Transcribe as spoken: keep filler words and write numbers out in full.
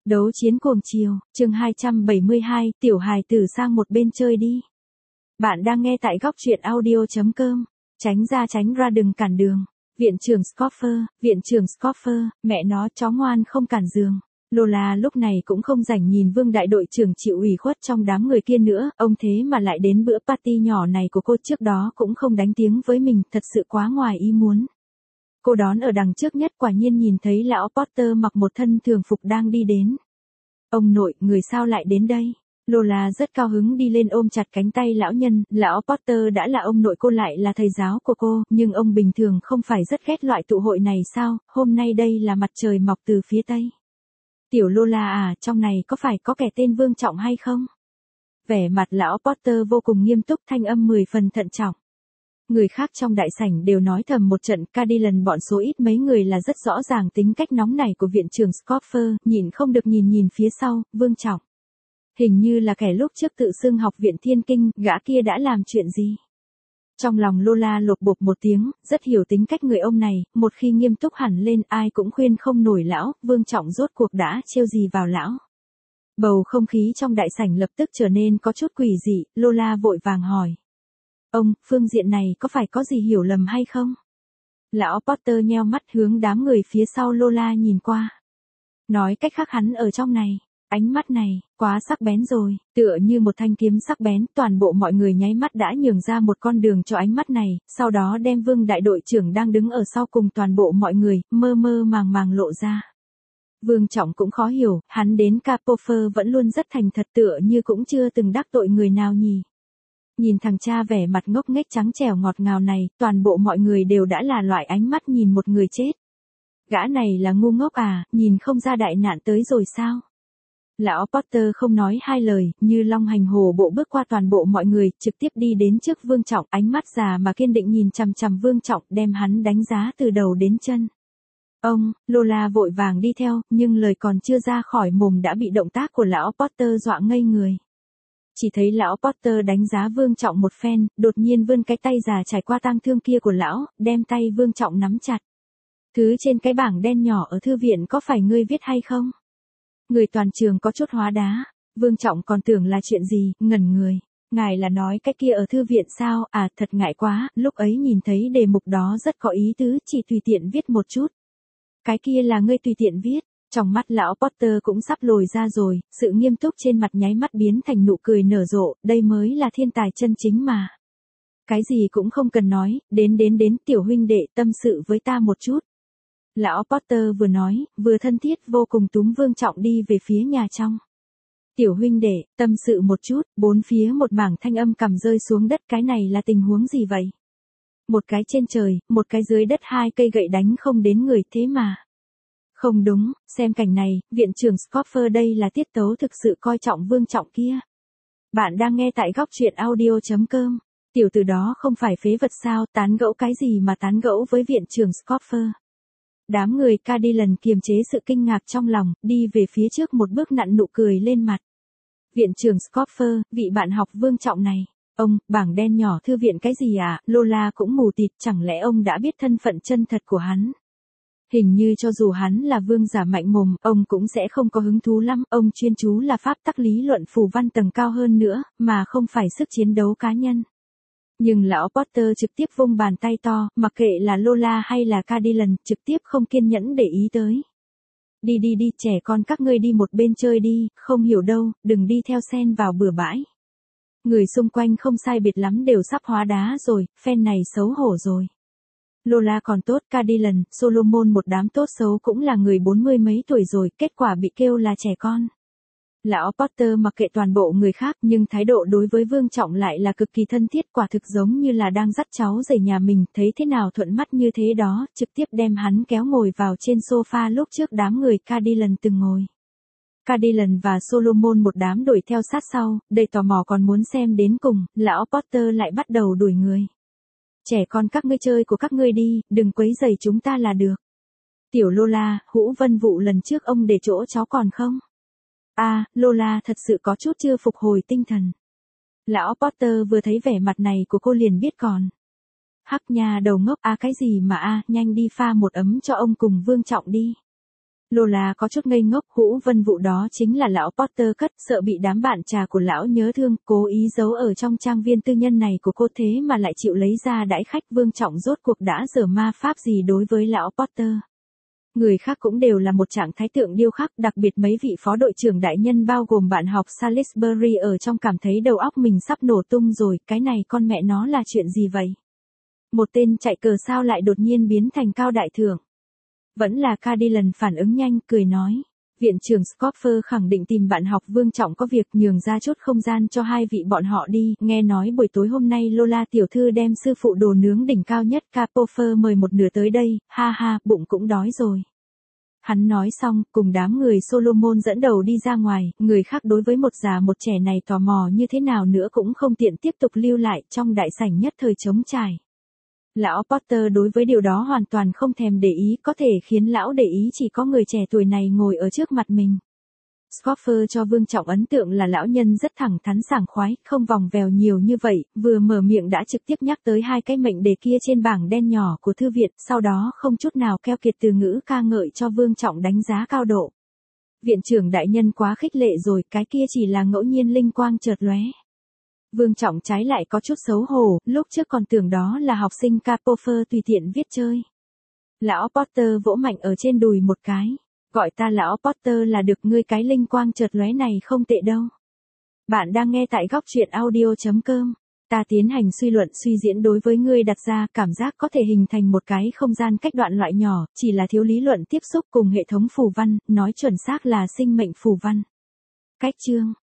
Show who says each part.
Speaker 1: Đấu chiến cuồng chiều, chương hai trăm bảy mươi hai, tiểu hài tử sang một bên chơi đi. Bạn đang nghe tại góc truyện audio chấm com. Tránh ra tránh ra đừng cản đường. Viện trưởng Scoffer, viện trưởng Scoffer, mẹ nó chó ngoan không cản giường. Lola lúc này cũng không rảnh nhìn Vương đại đội trưởng chịu ủy khuất trong đám người kia nữa, ông thế mà lại đến bữa party nhỏ này của cô trước đó cũng không đánh tiếng với mình, thật sự quá ngoài ý muốn. Cô đón ở đằng trước nhất, quả nhiên nhìn thấy lão Potter mặc một thân thường phục đang đi đến. Ông nội, người sao lại đến đây? Lola rất cao hứng đi lên ôm chặt cánh tay lão nhân, lão Potter đã là ông nội cô lại là thầy giáo của cô, nhưng ông bình thường không phải rất ghét loại tụ hội này sao, hôm nay đây là mặt trời mọc từ phía tây. Tiểu Lola à, trong này có phải có kẻ tên Vương Trọng hay không? Vẻ mặt lão Potter vô cùng nghiêm túc, thanh âm mười phần thận trọng. Người khác trong đại sảnh đều nói thầm một trận, Cadillac bọn số ít mấy người là rất rõ ràng tính cách nóng nảy của viện trưởng Scoffer, nhìn không được nhìn nhìn phía sau, Vương Trọng. Hình như là kẻ lúc trước tự xưng học viện thiên kinh, gã kia đã làm chuyện gì? Trong lòng Lola lột bột một tiếng, rất hiểu tính cách người ông này, một khi nghiêm túc hẳn lên ai cũng khuyên không nổi lão, Vương Trọng rốt cuộc đã trêu gì vào lão. Bầu không khí trong đại sảnh lập tức trở nên có chút quỷ dị, Lola vội vàng hỏi. Ông, phương diện này có phải có gì hiểu lầm hay không? Lão Potter nheo mắt hướng đám người phía sau Lola nhìn qua. Nói cách khác hắn ở trong này, ánh mắt này, quá sắc bén rồi, tựa như một thanh kiếm sắc bén, toàn bộ mọi người nháy mắt đã nhường ra một con đường cho ánh mắt này, sau đó đem Vương đại đội trưởng đang đứng ở sau cùng toàn bộ mọi người, mơ mơ màng màng lộ ra. Vương Trọng cũng khó hiểu, hắn đến Capofer vẫn luôn rất thành thật tựa như cũng chưa từng đắc tội người nào nhỉ. Nhìn thằng cha vẻ mặt ngốc nghếch trắng trẻo ngọt ngào này, toàn bộ mọi người đều đã là loại ánh mắt nhìn một người chết. Gã này là ngu ngốc à, nhìn không ra đại nạn tới rồi sao? Lão Potter không nói hai lời, như long hành hổ bộ bước qua toàn bộ mọi người, trực tiếp đi đến trước Vương Trọng, ánh mắt già mà kiên định nhìn chằm chằm Vương Trọng, đem hắn đánh giá từ đầu đến chân. Ông, Lola vội vàng đi theo, nhưng lời còn chưa ra khỏi mồm đã bị động tác của lão Potter dọa ngây người. Chỉ thấy lão Potter đánh giá Vương Trọng một phen, đột nhiên vươn cái tay già trải qua tang thương kia của lão, đem tay Vương Trọng nắm chặt. Thứ trên cái bảng đen nhỏ ở thư viện có phải ngươi viết hay không? Người toàn trường có chút hóa đá, Vương Trọng còn tưởng là chuyện gì, ngẩn người. Ngài là nói cái kia ở thư viện sao, à thật ngại quá, lúc ấy nhìn thấy đề mục đó rất có ý tứ, chỉ tùy tiện viết một chút. Cái kia là ngươi tùy tiện viết. Trong mắt lão Potter cũng sắp lồi ra rồi, sự nghiêm túc trên mặt nháy mắt biến thành nụ cười nở rộ, đây mới là thiên tài chân chính mà. Cái gì cũng không cần nói, đến đến đến tiểu huynh đệ tâm sự với ta một chút. Lão Potter vừa nói, vừa thân thiết vô cùng túm Vương Trọng đi về phía nhà trong. Tiểu huynh đệ, tâm sự một chút, bốn phía một mảng thanh âm cầm rơi xuống đất, cái này là tình huống gì vậy? Một cái trên trời, một cái dưới đất, hai cây gậy đánh không đến người thế mà. Không đúng, xem cảnh này, viện trưởng Scoffer đây là tiết tấu thực sự coi trọng Vương Trọng kia. Bạn đang nghe tại góc truyện audio chấm com. Tiểu tử đó không phải phế vật sao, tán gẫu cái gì mà tán gẫu với viện trưởng Scoffer. Đám người Cadillac kiềm chế sự kinh ngạc trong lòng, đi về phía trước một bước nặn nụ cười lên mặt. Viện trưởng Scoffer, vị bạn học Vương Trọng này. Ông, bảng đen nhỏ thư viện cái gì à, Lola cũng mù tịt, chẳng lẽ ông đã biết thân phận chân thật của hắn? Hình như cho dù hắn là vương giả mạnh mồm, ông cũng sẽ không có hứng thú lắm, ông chuyên chú là pháp tắc lý luận phù văn tầng cao hơn nữa, mà không phải sức chiến đấu cá nhân. Nhưng lão Potter trực tiếp vung bàn tay to, mặc kệ là Lola hay là Cadillac, trực tiếp không kiên nhẫn để ý tới. Đi đi đi, trẻ con các ngươi đi một bên chơi đi, không hiểu đâu, đừng đi theo xen vào bừa bãi. Người xung quanh không sai biệt lắm đều sắp hóa đá rồi, phen này xấu hổ rồi. Lola còn tốt, Cadillac, Solomon một đám tốt xấu cũng là người bốn mươi mấy tuổi rồi, kết quả bị kêu là trẻ con. Lão Potter mặc kệ toàn bộ người khác nhưng thái độ đối với Vương Trọng lại là cực kỳ thân thiết, quả thực giống như là đang dắt cháu rể nhà mình, thấy thế nào thuận mắt như thế đó, trực tiếp đem hắn kéo ngồi vào trên sofa lúc trước đám người Cadillac từng ngồi. Cadillac và Solomon một đám đuổi theo sát sau, đầy tò mò còn muốn xem đến cùng, lão Potter lại bắt đầu đuổi người. Trẻ con các ngươi chơi của các ngươi đi, đừng quấy rầy chúng ta là được. Tiểu Lola, Hũ Vân Vụ lần trước ông để chỗ cháu còn không? À, Lola thật sự có chút chưa phục hồi tinh thần. Lão Potter vừa thấy vẻ mặt này của cô liền biết còn. Hắc nhà đầu ngốc, à cái gì mà a, à, nhanh đi pha một ấm cho ông cùng Vương Trọng đi. Lola có chút ngây ngốc, hũ vân vụ đó chính là lão Potter cất, sợ bị đám bạn trà của lão nhớ thương, cố ý giấu ở trong trang viên tư nhân này của cô, thế mà lại chịu lấy ra đãi khách. Vương Trọng rốt cuộc đã giở ma pháp gì đối với lão Potter. Người khác cũng đều là một trạng thái tượng điêu khắc, đặc biệt mấy vị phó đội trưởng đại nhân bao gồm bạn học Salisbury ở trong cảm thấy đầu óc mình sắp nổ tung rồi, cái này con mẹ nó là chuyện gì vậy? Một tên chạy cờ sao lại đột nhiên biến thành cao đại thượng. Vẫn là Cadillac phản ứng nhanh, cười nói. Viện trưởng Scoffer khẳng định tìm bạn học Vương Trọng có việc, nhường ra chút không gian cho hai vị bọn họ đi. Nghe nói buổi tối hôm nay Lola tiểu thư đem sư phụ đồ nướng đỉnh cao nhất Capofer mời một nửa tới đây, ha ha, bụng cũng đói rồi. Hắn nói xong, cùng đám người Solomon dẫn đầu đi ra ngoài, người khác đối với một già một trẻ này tò mò như thế nào nữa cũng không tiện tiếp tục lưu lại, trong đại sảnh nhất thời trống trải. Lão Potter đối với điều đó hoàn toàn không thèm để ý, có thể khiến lão để ý chỉ có người trẻ tuổi này ngồi ở trước mặt mình. Scoffer cho Vương Trọng ấn tượng là lão nhân rất thẳng thắn sảng khoái, không vòng vèo nhiều như vậy, vừa mở miệng đã trực tiếp nhắc tới hai cái mệnh đề kia trên bảng đen nhỏ của thư viện, sau đó không chút nào keo kiệt từ ngữ ca ngợi cho Vương Trọng đánh giá cao độ. Viện trưởng đại nhân quá khích lệ rồi, cái kia chỉ là ngẫu nhiên linh quang chợt lóe. Vương Trọng trái lại có chút xấu hổ, lúc trước còn tưởng đó là học sinh Capofer tùy tiện viết chơi. Lão Potter vỗ mạnh ở trên đùi một cái. Gọi ta lão Potter là được, ngươi cái linh quang chợt lóe này không tệ đâu. Bạn đang nghe tại góc truyện audio chấm com. Ta tiến hành suy luận suy diễn đối với ngươi đặt ra, cảm giác có thể hình thành một cái không gian cách đoạn loại nhỏ, chỉ là thiếu lý luận tiếp xúc cùng hệ thống phù văn, nói chuẩn xác là sinh mệnh phù văn. Cách chương.